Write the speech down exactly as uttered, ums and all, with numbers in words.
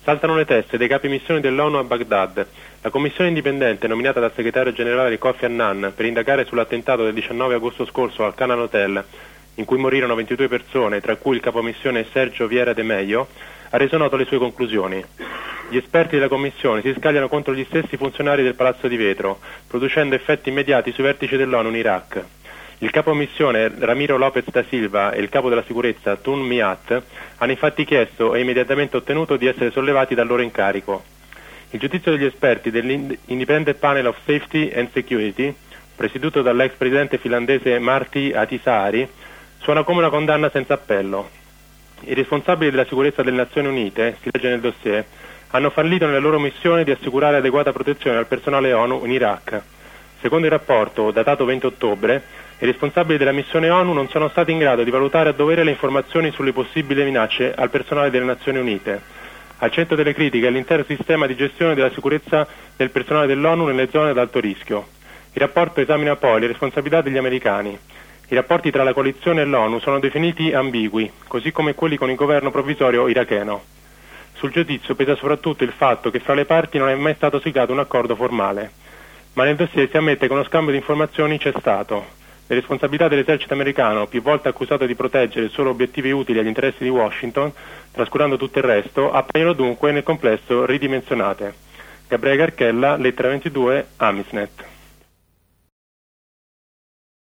Saltano le teste dei capi missioni dell'ONU a Baghdad. La commissione indipendente nominata dal segretario generale Kofi Annan per indagare sull'attentato del diciannove agosto scorso al Canaan Hotel, in cui morirono ventidue persone, tra cui il capomissione Sergio Vieira de Mello, ha reso noto le sue conclusioni. Gli esperti della commissione si scagliano contro gli stessi funzionari del Palazzo di Vetro, producendo effetti immediati sui vertici dell'ONU in Iraq. Il capo missione Ramiro Lopez da Silva e il capo della sicurezza Tun Miat hanno infatti chiesto e immediatamente ottenuto di essere sollevati dal loro incarico. Il giudizio degli esperti dell'Independent Panel of Safety and Security, presieduto dall'ex presidente finlandese Martti Ahtisaari, suona come una condanna senza appello. I responsabili della sicurezza delle Nazioni Unite, si legge nel dossier, hanno fallito nella loro missione di assicurare adeguata protezione al personale ONU in Iraq. Secondo il rapporto, datato venti ottobre, i responsabili della missione ONU non sono stati in grado di valutare a dovere le informazioni sulle possibili minacce al personale delle Nazioni Unite. Al centro delle critiche è l'intero sistema di gestione della sicurezza del personale dell'ONU nelle zone ad alto rischio. Il rapporto esamina poi le responsabilità degli americani. I rapporti tra la coalizione e l'ONU sono definiti ambigui, così come quelli con il governo provvisorio iracheno. Sul giudizio pesa soprattutto il fatto che fra le parti non è mai stato siglato un accordo formale. Ma nel dossier si ammette che uno scambio di informazioni c'è stato. Le responsabilità dell'esercito americano, più volte accusato di proteggere solo obiettivi utili agli interessi di Washington, trascurando tutto il resto, appaiono dunque nel complesso ridimensionate. Gabriele Garchella, lettera ventidue, Amisnet.